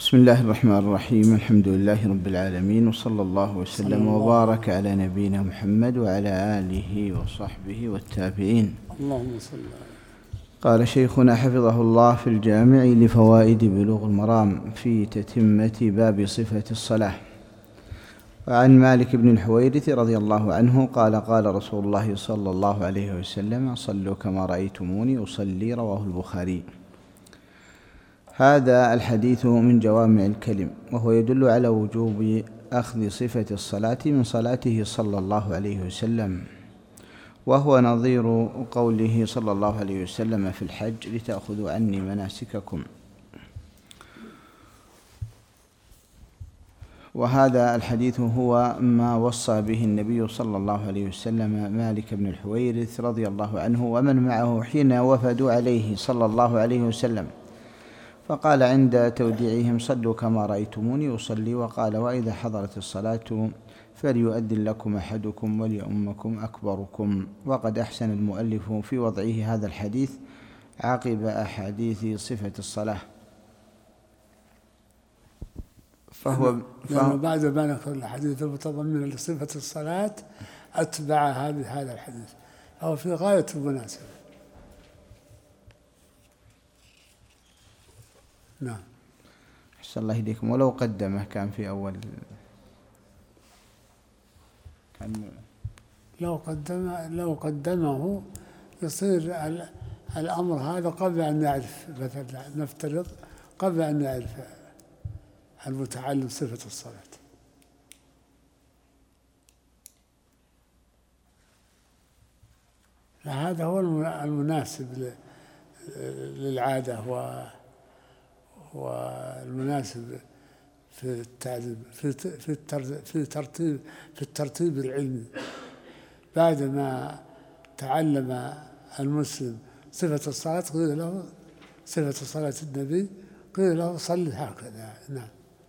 بسم الله الرحمن الرحيم. الحمد لله رب العالمين، وصلى الله وسلم وبارك على نبينا محمد وعلى آله وصحبه والتابعين. اللهم صل على. قال شيخنا حفظه الله في الجامع لفوائد بلوغ المرام في تتمة باب صفة الصلاة. وعن مالك بن الحويرث رضي الله عنه قال قال رسول الله صلى الله عليه وسلم: صلوا كما رأيتموني أصلي. رواه البخاري. هذا الحديث من جوامع الكلم، وهو يدل على وجوب أخذ صفة الصلاة من صلاته صلى الله عليه وسلم، وهو نظير قوله صلى الله عليه وسلم في الحج: لتأخذوا عني مناسككم. وهذا الحديث هو ما وصى به النبي صلى الله عليه وسلم مالك بن الحويرث رضي الله عنه ومن معه حين وفدوا عليه صلى الله عليه وسلم، فقال عند توديعهم: صلوا كما رأيتموني أصلي. وقال: وإذا حضرت الصلاة فليؤذن لكم أحدكم وليؤمكم أكبركم. وقد أحسن المؤلف في وضعه هذا الحديث عقب أحاديث صفة الصلاة، فهو بعد ما نقل الحديث المتضمن لصفة الصلاة أتبع هذا الحديث، أو في غاية المناسبة. نعم. أحسن الله إليكم. ولو قدمه كان في أول لو قدمه يصير الأمر هذا قبل أن نعرف، مثلا نفترض قبل أن نعرف المتعلم صفة الصلاة. هذا هو المناسب للعادة والمناسب في التعليم في الترتيب العلمي. بعدما تعلم المسلم صفة الصلاة قيل له صفة صلاة النبي، قيل له صل هكذا. نعم.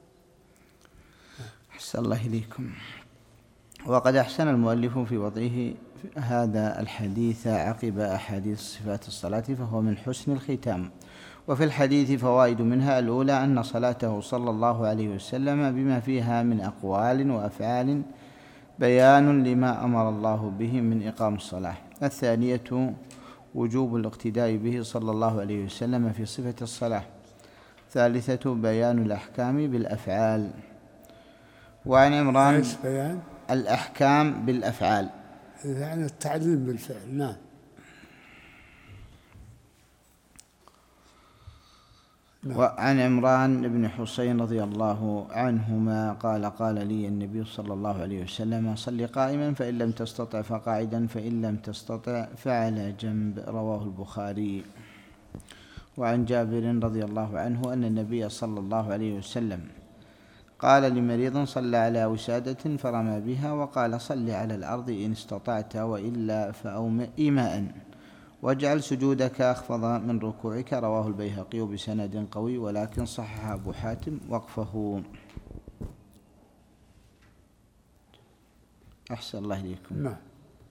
أحسن الله إليكم. وقد أحسن المؤلف في وضعه هذا الحديث عقب أحاديث صفات الصلاة، فهو من حسن الختام. وفي الحديث فوائد، منها الأولى أن صلاته صلى الله عليه وسلم بما فيها من أقوال وأفعال بيان لما أمر الله به من إقام الصلاة. الثانية وجوب الاقتداء به صلى الله عليه وسلم في صفة الصلاة. الثالثة بيان الأحكام بالأفعال. وعن عمران بيان الأحكام بالأفعال، يعني التعليم بالفعل. نعم. وعن عمران بن حسين رضي الله عنهما قال: قال لي النبي صلى الله عليه وسلم: صل قائما، فإن لم تستطع فقاعدا، فإن لم تستطع فعلى جنب. رواه البخاري. وعن جابر رضي الله عنه أن النبي صلى الله عليه وسلم قال لمريض صلى على وسادة فرمى بها، وقال: صل على الأرض إن استطعت، وإلا فأومئ إيماء، واجعل سجودك أخفض من ركوعك. رواه البيهقي بسند قوي، ولكن صحح أبو حاتم وقفه. أحسن الله إليكم. نعم.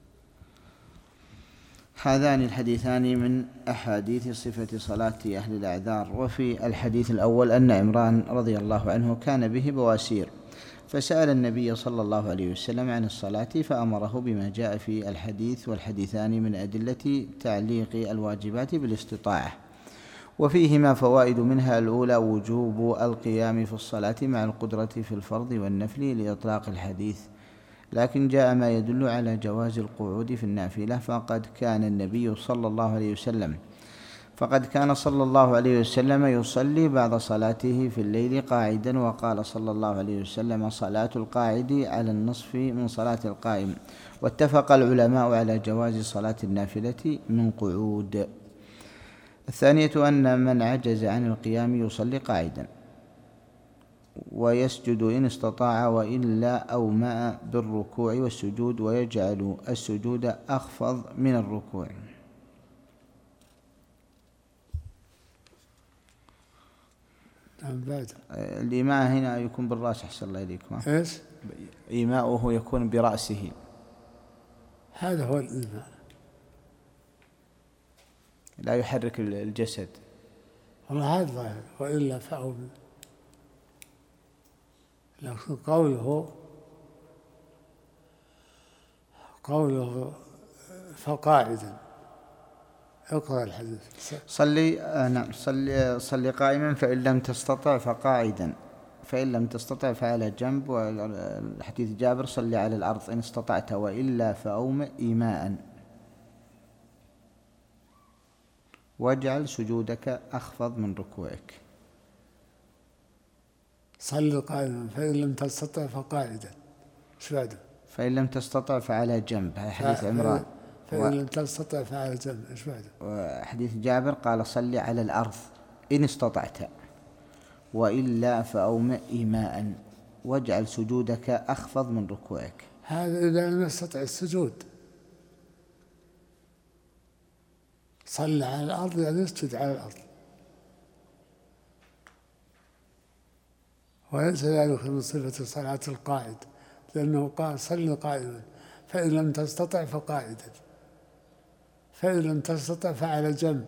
هذان الحديثان من أحاديث صفة صلاة أهل الأعذار. وفي الحديث الأول أن عمران رضي الله عنه كان به بواسير، فسأل النبي صلى الله عليه وسلم عن الصلاة فأمره بما جاء في الحديث، والحديثان من أدلة تعليق الواجبات بالاستطاعة. وفيهما فوائد، منها الأولى وجوب القيام في الصلاة مع القدرة في الفرض والنفل لإطلاق الحديث، لكن جاء ما يدل على جواز القعود في النافلة. فقد كان صلى الله عليه وسلم يصلي بعد صلاته في الليل قاعدا، وقال صلى الله عليه وسلم: صلاة القاعد على النصف من صلاة القائم. واتفق العلماء على جواز صلاة النافلة من قعود. الثانية أن من عجز عن القيام يصلي قاعدا ويسجد إن استطاع، وإلا أومأ بالركوع والسجود، ويجعل السجود أخفض من الركوع. الإيماء هنا يكون بالرأس. أحسن الله إليكم. إيش؟ إيماؤه يكون برأسه. هذا هو الإيماء، لا يحرك الجسد. والله هذا ظاهر، وإلا فأومئ. لكن قوله فقاعدا. اقرأ الحديث. نعم، صلي قائما فإن لم تستطع فقاعدا، فإن لم تستطع فعلى جنب. والحديث جابر صلي على الأرض إن استطعت وإلا فأومئ إيماء، واجعل سجودك أخفض من ركوعك. صلي قائما فإن لم تستطع فقاعدا، ايش بعده؟ فإن لم تستطع فعلى جنب، هذا حديث عمران. فإن لم تستطع فعلى جنب، ايش بعده؟ وحديث جابر قال صلي على الأرض إن استطعت وإلا فأومئ إيماء، واجعل سجودك أخفض من ركوعك. هذا إذا لم يستطع السجود. صلي على الأرض يعني اسجد على الأرض، وليس ذلك من صفة صلاة القائد، لأنه قال صلي قائما فإن لم تستطع فقاعدا، فإن لم تستطع فعلى جنب.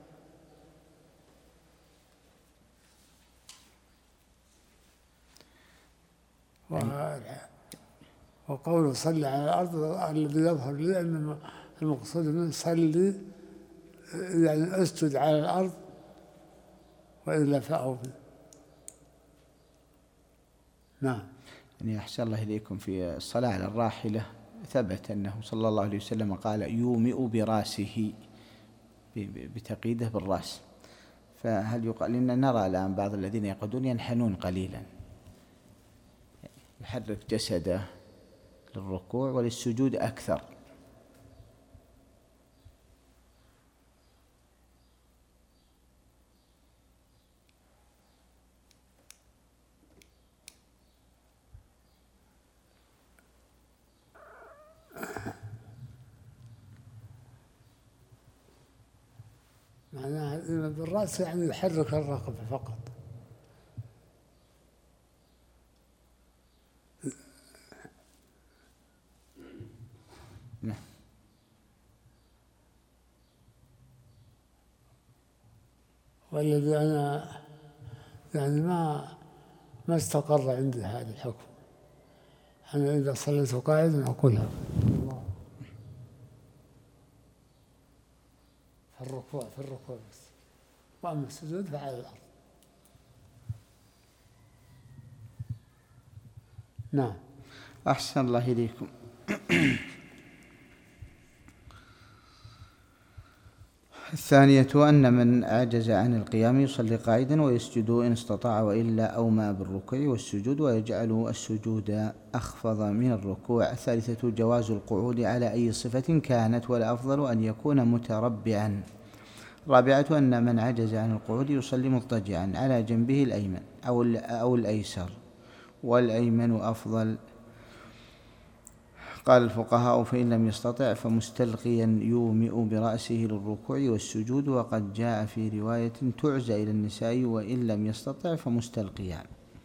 وقوله صلي على الأرض الذي يظهر لي أن المقصود منه صلي يعني اسجد على الأرض وإلا فأومئ. نعم. يعني أحسن الله إليكم، في الصلاة على الراحلة ثبت أنه صلى الله عليه وسلم قال يومئ براسه، بتقييده بالرأس. فهل يقال إن نرى الآن بعض الذين يقعدون ينحنون قليلا، يحرك جسده للركوع وللسجود أكثر. معناها بالرأس يعني يحرك الرقبة فقط. والذي أنا يعني ما استقر عندي هذا الحكم. أنا إذا صليت قاعدا أقولها في الركوع بس، وأما السجود فعلى الأرض. نعم. أحسن الله إليكم. الثانية أن من عجز عن القيام يصلي قاعدا ويسجد إن استطاع وإلا أومى بالركوع والسجود، ويجعل السجود أخفض من الركوع. الثالثة جواز القعود على أي صفة كانت، والأفضل أن يكون متربعا. الرابعة أن من عجز عن القعود يصلي مضطجعا على جنبه الأيمن أو الأيسر، والأيمن أفضل. قال الفقهاء فإن لم يستطع فمستلقيا يومئ برأسه للركوع والسجود، وقد جاء في رواية تعزى إلى النساء وإن لم يستطع فمستلقيا.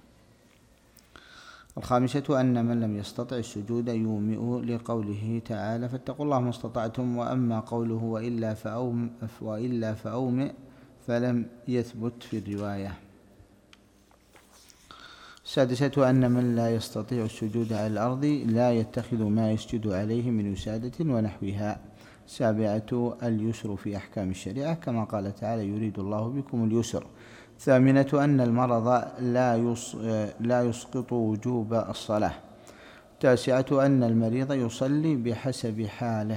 الخامسة أن من لم يستطع السجود يومئ لقوله تعالى فاتقوا الله ما استطعتم، وأما قوله وإلا فأومئ فلم يثبت في الرواية. السادسة أن من لا يستطيع السجود على الأرض لا يتخذ ما يسجد عليه من وسادة ونحوها. السابعة اليسر في أحكام الشريعة كما قال تعالى يريد الله بكم اليسر. الثامنة أن المرض لا يسقط وجوب الصلاة. التاسعة أن المريض يصلي بحسب حاله.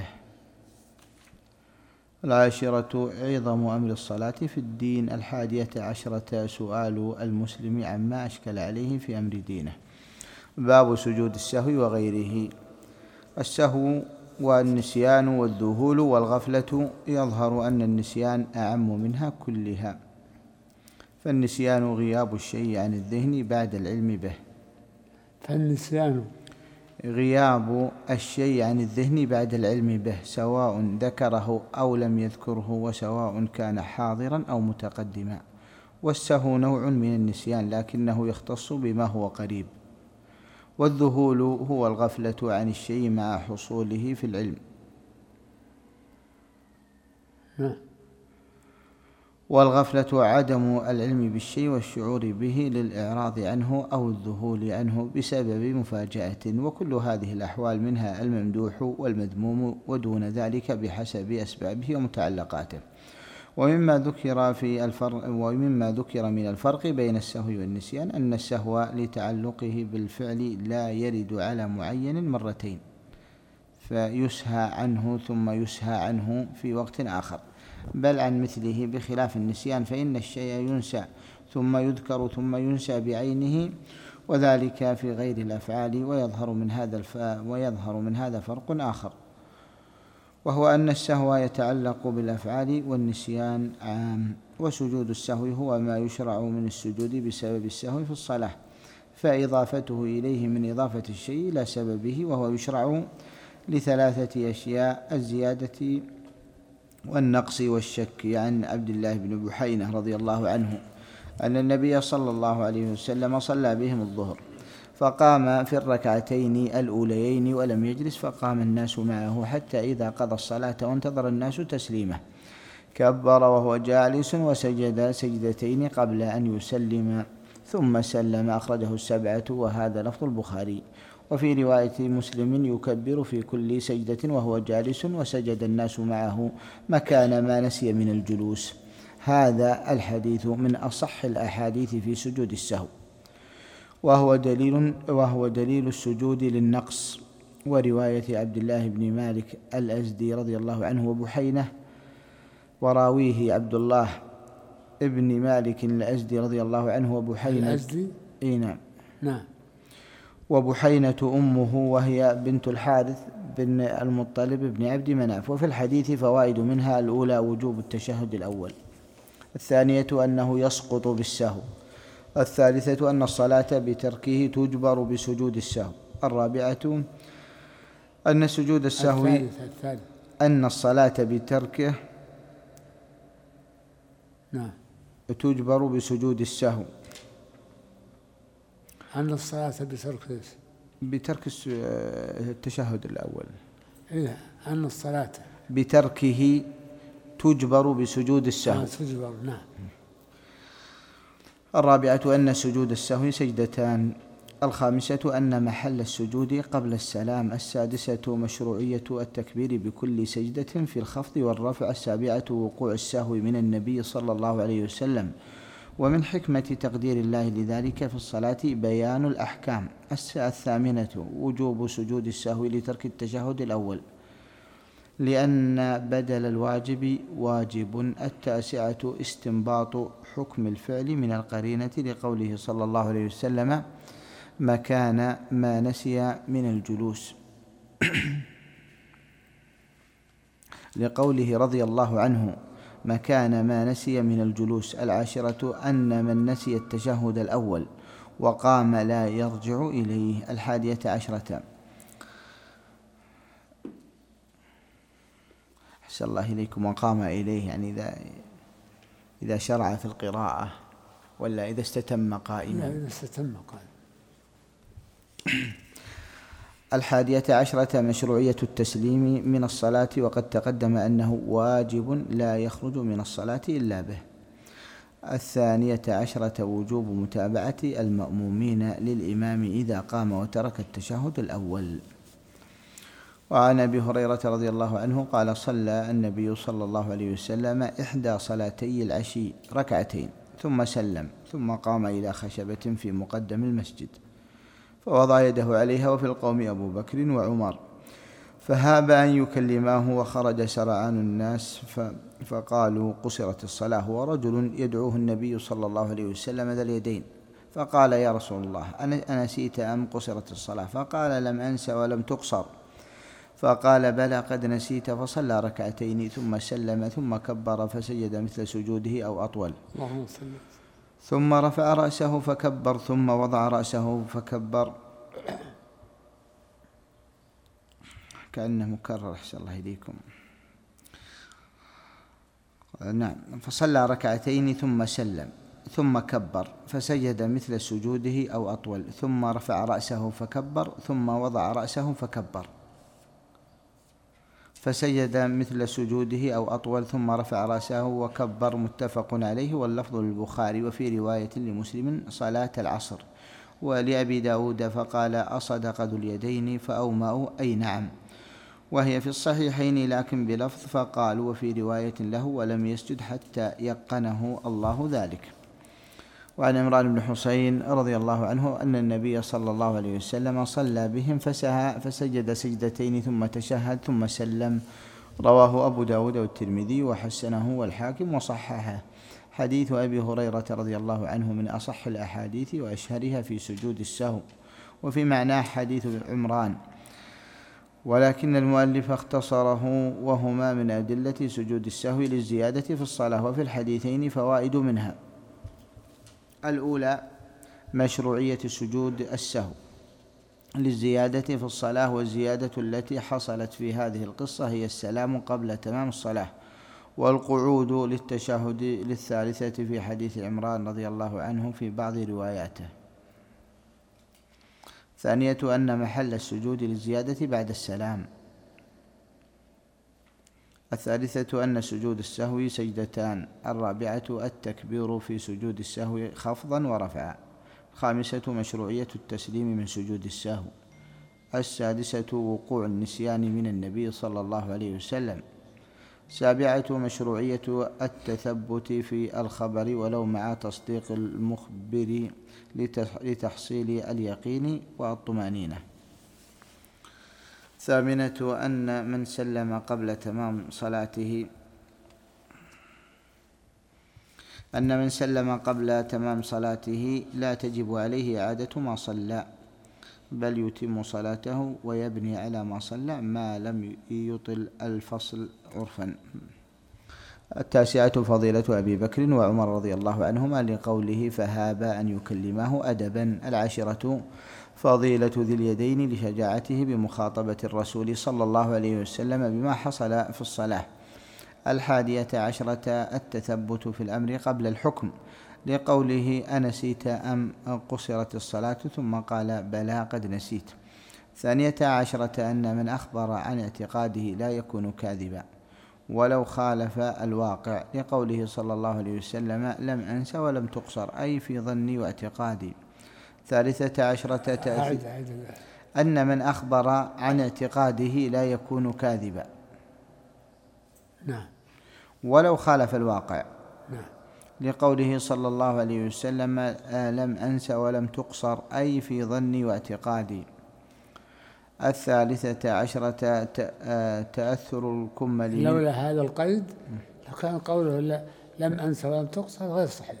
العاشرة عظم أمر الصلاة في الدين. 11 سؤال المسلم عما أشكل عليه في أمر دينه. باب سجود السهو وغيره. السهو والنسيان والذهول والغفلة يظهر أن النسيان أعم منها كلها، فالنسيان غياب الشيء عن الذهن بعد العلم به. فالنسيان غياب الشيء عن الذهن بعد العلم به، سواء ذكره أو لم يذكره، وسواء كان حاضرا أو متقدما. والسهو نوع من النسيان لكنه يختص بما هو قريب. والذهول هو الغفلة عن الشيء مع حصوله في العلم. والغفلة عدم العلم بالشيء والشعور به للإعراض عنه أو الذهول عنه بسبب مفاجأة، وكل هذه الأحوال منها الممدوح والمذموم، ودون ذلك بحسب أسبابه ومتعلقاته. ومما ذكر من الفرق بين السهو والنسيان أن السهو لتعلقه بالفعل لا يرد على معين مرتين فيسهى عنه ثم يسهى عنه في وقت آخر، بل عن مثله، بخلاف النسيان فإن الشيء ينسى ثم يذكر ثم ينسى بعينه، وذلك في غير الأفعال. ويظهر من هذا فرق آخر، وهو أن السهو يتعلق بالأفعال والنسيان عام. وسجود السهو هو ما يشرع من السجود بسبب السهو في الصلاة، فإضافته إليه من إضافة الشيء إلى سببه، وهو يشرع لثلاثة أشياء: الزيادة والنقص والشك. عن عبد الله بن بحينة رضي الله عنه أن النبي صلى الله عليه وسلم صلى بهم الظهر، فقام في الركعتين الأوليين ولم يجلس، فقام الناس معه حتى إذا قضى الصلاة وانتظر الناس تسليمه كبر وهو جالس وسجد سجدتين قبل أن يسلم ثم سلم. أخرجه السبعة، وهذا لفظ البخاري. وفي رواية مسلم: يكبر في كل سجدة وهو جالس، وسجد الناس معه مكان ما نسي من الجلوس. هذا الحديث من أصح الأحاديث في سجود السهو، وهو دليل السجود للنقص. ورواية عبد الله بن مالك الأزدي رضي الله عنه وبحينة، وراويه عبد الله ابن مالك الأزدي رضي الله عنه وبحينة الأزدي؟ نعم. وبحينة أمه، وهي بنت الحارث بن المطلب بن عبد مناف. وفي الحديث فوائد، منها: الأولى وجوب التشهد الأول، الثانية أنه يسقط بالسهو، الثالثة أن الصلاة بتركه تجبر بسجود السهو، الرابعة أن سجود السهو أن الصلاة بتركه تجبر بسجود السهو، أن الصلاة بترك التشهد الأول، أن الصلاة بتركه تجبر بسجود السهو. نعم. الرابعة أن سجود السهو سجدتان، الخامسة أن محل السجود قبل السلام، السادسة مشروعية التكبير بكل سجدة في الخفض والرفع، السابعة وقوع السهو من النبي صلى الله عليه وسلم، ومن حكمة تقدير الله لذلك في الصلاة بيان الأحكام، الثامنة وجوب سجود السهو لترك التشهد الأول لأن بدل الواجب واجب، التاسعة استنباط حكم الفعل من القرينة لقوله صلى الله عليه وسلم مكان ما نسي من الجلوس، لقوله رضي الله عنه مكان ما نسي من الجلوس. العاشرة أن من نسي التشهد الأول وقام لا يرجع إليه. 11 أحسن الله إليكم، وقام إليه يعني إذا شرع في القراءة، ولا إذا استتم قائما؟ لا، إذا استتم قائما. 11 مشروعية التسليم من الصلاة، وقد تقدم أنه واجب لا يخرج من الصلاة إلا به. 12 وجوب متابعة المأمومين للإمام إذا قام وترك التشهد الأول. وعن أبي هريرة رضي الله عنه قال: صلى النبي صلى الله عليه وسلم إحدى صلاتي العشي ركعتين ثم سلم، ثم قام إلى خشبة في مقدم المسجد فوضع يده عليها، وفي القوم أبو بكر وعمر، فهاب أن يكلماه، وخرج سرعان الناس فقالوا قصرت الصلاة، ورجل يدعوه النبي صلى الله عليه وسلم ذا اليدين، فقال: يا رسول الله أنسيت أم قصرت الصلاة؟ فقال: لم أنس ولم تقصر. فقال: بلى قد نسيت. فصلى ركعتين ثم سلم، ثم كبر فسجد مثل سجوده أو أطول، ثم رفع رأسه فكبر، ثم وضع رأسه فكبر، كأنه مكرر. أحسن الله إليكم. نعم. فصلى ركعتين ثم سلم، ثم كبر فسجد مثل سجوده أو أطول، ثم رفع رأسه فكبر، ثم وضع رأسه فكبر، فسجد مثل سجوده أو أطول ثم رفع رأسه وكبر، متفق عليه، واللفظ للبخاري. وفي رواية لمسلم صلاة العصر. ولأبي داود فقال: أصدق ذو اليدين؟ فأومأوا أي نعم، وهي في الصحيحين لكن بلفظ فقال. وفي رواية له: ولم يسجد حتى يقنه الله ذلك. وعن عمران بن حسين رضي الله عنه أن النبي صلى الله عليه وسلم صلى بهم فسجد سجدتين ثم تشهد ثم سلم. رواه أبو داود والترمذي وحسنه والحاكم وصححه. حديث أبي هريرة رضي الله عنه من أصح الأحاديث وأشهرها في سجود السهو، وفي معناه حديث عمران، ولكن المؤلف اختصره، وهما من أدلة سجود السهو للزيادة في الصلاة. وفي الحديثين فوائد منها: الأولى مشروعية سجود السهو للزيادة في الصلاة، والزيادة التي حصلت في هذه القصة هي السلام قبل تمام الصلاة، والقعود للتشهد للثالثة في حديث عمران رضي الله عنه في بعض رواياته. ثانية أن محل السجود للزيادة بعد السلام. الثالثة أن سجود السهو سجدتان. الرابعة التكبير في سجود السهو خفضا ورفعا. الخامسة مشروعية التسليم من سجود السهو. السادسة وقوع النسيان من النبي صلى الله عليه وسلم. السابعة مشروعية التثبت في الخبر ولو مع تصديق المخبر لتحصيل اليقين والطمأنينة. الثامنة أن من سلم قبل تمام صلاته لا تجب عليه إعادة ما صلى، بل يتم صلاته ويبني على ما صلى ما لم يطل الفصل عرفا. التاسعة فضيلة أبي بكر وعمر رضي الله عنهما لقوله: فهابا أن يكلماه أدبا. العاشرة فضيلة ذي اليدين لشجاعته بمخاطبة الرسول صلى الله عليه وسلم بما حصل في الصلاة. الحادية عشرة التثبت في الأمر قبل الحكم، لقوله: أنسيت أم قصرت الصلاة؟ ثم قال: بلى قد نسيت. الثانية عشرة أن من أخبر عن اعتقاده لا يكون كاذبا ولو خالف الواقع، لقوله صلى الله عليه وسلم: لم أنس ولم تقصر، أي في ظني واعتقادي. الثالثة عشرة أن من أخبر عن اعتقاده لا يكون كاذبا ولو خالف الواقع، لقوله صلى الله عليه وسلم: لم أنس ولم تقصر، أي في ظني واعتقادي. الثالثة عشرة تأثر الكمل. لولا هذا القيد لكان قوله لم أنس ولم تقصر غير صحيح،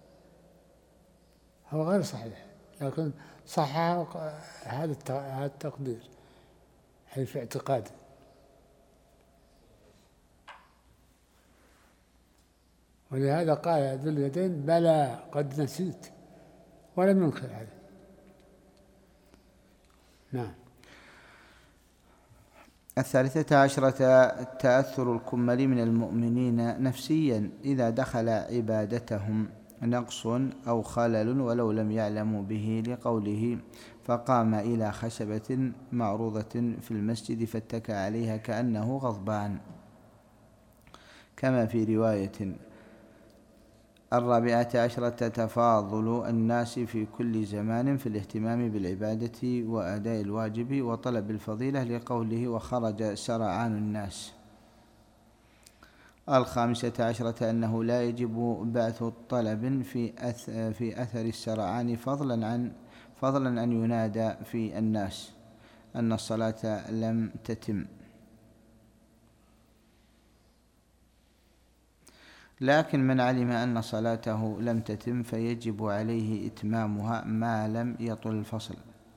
هو غير صحيح، لكن صح هذا التقدير أي في اعتقادي. ولهذا قال ذو اليدين: بلى قد نسيت، ولم ينكر عليه. نعم. الثالثة عشرة تأثر الكمل من المؤمنين نفسيا إذا دخل عبادتهم نقص أو خلل ولو لم يعلموا به، لقوله: فقام إلى خشبة معروضة في المسجد فاتكى عليها كأنه غضبان، كما في رواية. الرابعة عشرة تفاضل الناس في كل زمان في الاهتمام بالعبادة وأداء الواجب وطلب الفضيلة، لقوله: وخرج سرعان الناس. الخامسة عشرة أنه لا يجب بعث طلب في أثر السرعان، فضلا أن ينادى في الناس أن الصلاة لم تتم، لكن من علم أن صلاته لم تتم فيجب عليه إتمامها ما لم يطل الفصل،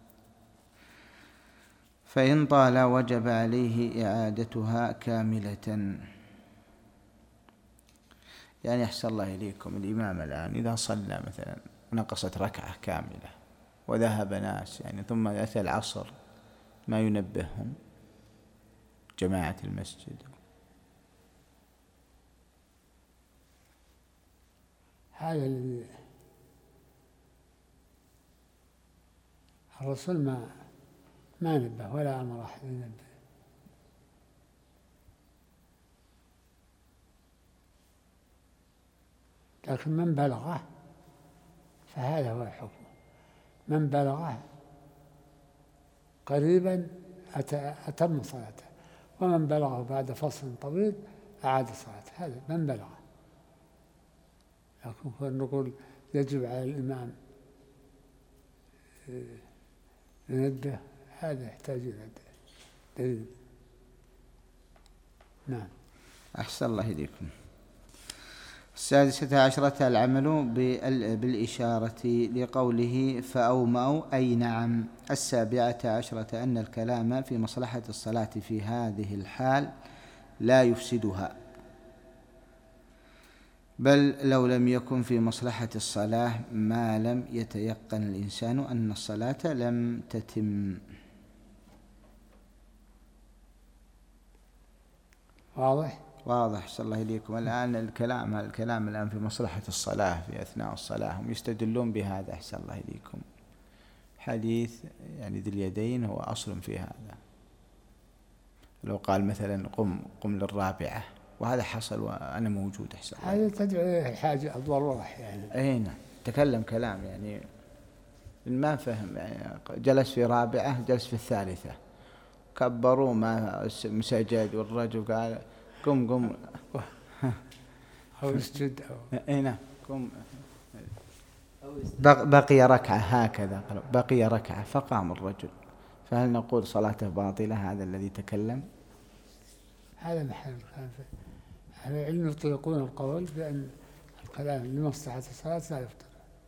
فإن طال وجب عليه إعادتها كاملة. يعني أحسن الله إليكم، الإمام الآن إذا صلى مثلا نقصت ركعة كاملة وذهب ناس ثم أتى العصر ما ينبههم جماعة المسجد، هذا الرسول ما نبه ولا أمر أحد ينبه. لكن من بلغه فهذا هو الحكم. من بلغه قريبا أتم صلاته، ومن بلغه بعد فصل طويل أعاد صلاته. هذا من بلغه. لكن نقول يجب على الإمام ينبه، هذا يحتاج إلى دليل. نعم. أحسن الله إليكم. 16 العمل بالإشارة لقوله فأومأوا أي نعم. 17 أن الكلام في مصلحة الصلاة في هذه الحال لا يفسدها، بل لو لم يكن في مصلحة الصلاة ما لم يتيقن الإنسان أن الصلاة لم تتم. واضح صلى الله إليكم. الآن الكلام الآن في مصلحة الصلاة في أثناء الصلاة، هم يستدلون بهذا أحسن الله إليكم. حديث يعني ذي اليدين هو أصل في هذا. لو قال مثلا قم للرابعة وهذا حصل وأنا موجود أحسن الله، هذا تدعو إليه الحاجة الضرورة يعني. أي نعم. تكلم كلام يعني ما فهم، يعني جلس في رابعة جلس في الثالثة، كبروا ما مسجد والرجل قال قم أو اسجد أي نعم قم. بقي ركعة، هكذا بقي ركعة فقام الرجل، فهل نقول صلاته باطلة؟ هذا الذي تكلم هذا محل الكلام. أهل العلم يطلقون القول بأن الكلام لمصلحة الصلاة لا يفطر.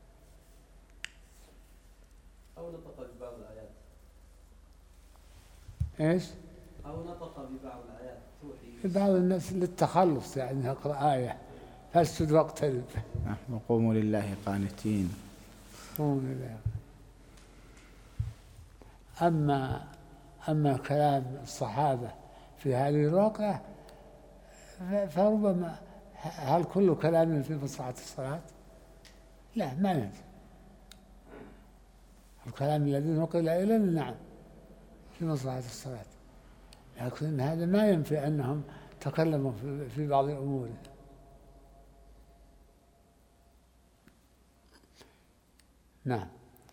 أو نطق ببعض الآيات. إيش؟ أو نطق ببعض الآيات توحي. بعض الناس للتخلص يعني يقرأ آية فاسجد واقترب. وقوموا لله قانتين. قوموا لله. أما كلام الصحابة في هذه الواقعة فربما هل كل كلام في مصلحة الصلاة؟ لا، ما نجد. الكلام الذي نقل إلينا نعم في مصلحة الصلاة، لكن هذا ما ينفي أنهم تكلموا في بعض الأمور. نعم.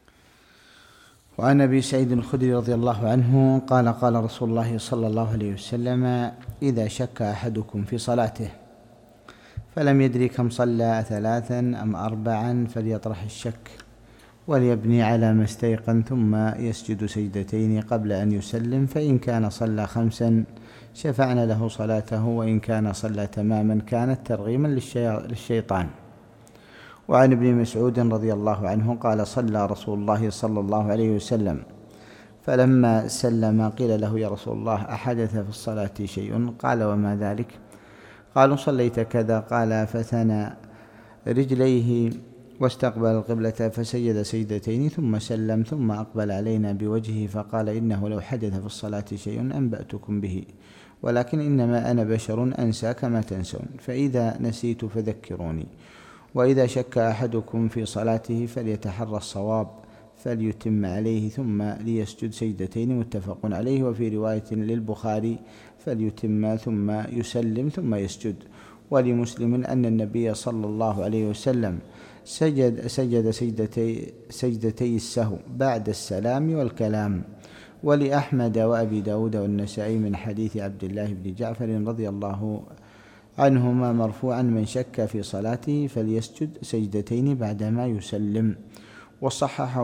وعن أبي سعيد الخدري رضي الله عنه قال قال رسول الله صلى الله عليه وسلم إذا شك أحدكم في صلاته فلم يدري كم صلى 3 أم 4 فليطرح الشك وليبني على ما استيقن ثم يسجد سجدتين قبل أن يسلم، فإن كان صلى 5 شفعنا له صلاته، وإن كان صلى تماما كانت ترغيما للشيطان. وعن ابن مسعود رضي الله عنه قال صلى رسول الله صلى الله عليه وسلم فلما سلم قيل له يا رسول الله أحدث في الصلاة شيء؟ قال وما ذلك؟ قالوا صليت كذا. قال فثنى رجليه واستقبل القبلة فسجد سجدتين ثم سلم ثم أقبل علينا بوجهه فقال إنه لو حدث في الصلاة شيء أنبأتكم به، ولكن إنما أنا بشر أنسى كما تنسون، فإذا نسيت فذكروني. وإذا شك أحدكم في صلاته فليتحرى الصواب فليتم عليه ثم ليسجد سجدتين، متفق عليه. وفي رواية للبخاري فليتم ثم يسلم ثم يسجد. ولمسلم أن النبي صلى الله عليه وسلم سجد سجدتي السهو بعد السلام والكلام. ولأحمد وأبي داود والنسائي من حديث عبد الله بن جعفر رضي الله عنهما مرفوعا من شك في صلاته فليسجد سجدتين بعدما يسلم. وصححه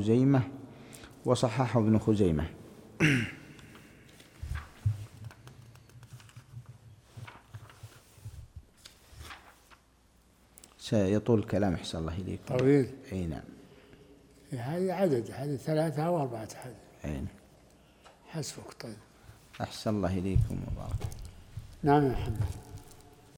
ابن خزيمة. سيطول الكلام أحسن الله إليكم. طويل. أي نعم. هذه عدد 3 أو 4 حدث. أي حسبك. طيب. أحسن الله إليكم وبارك. نعم يا محمد.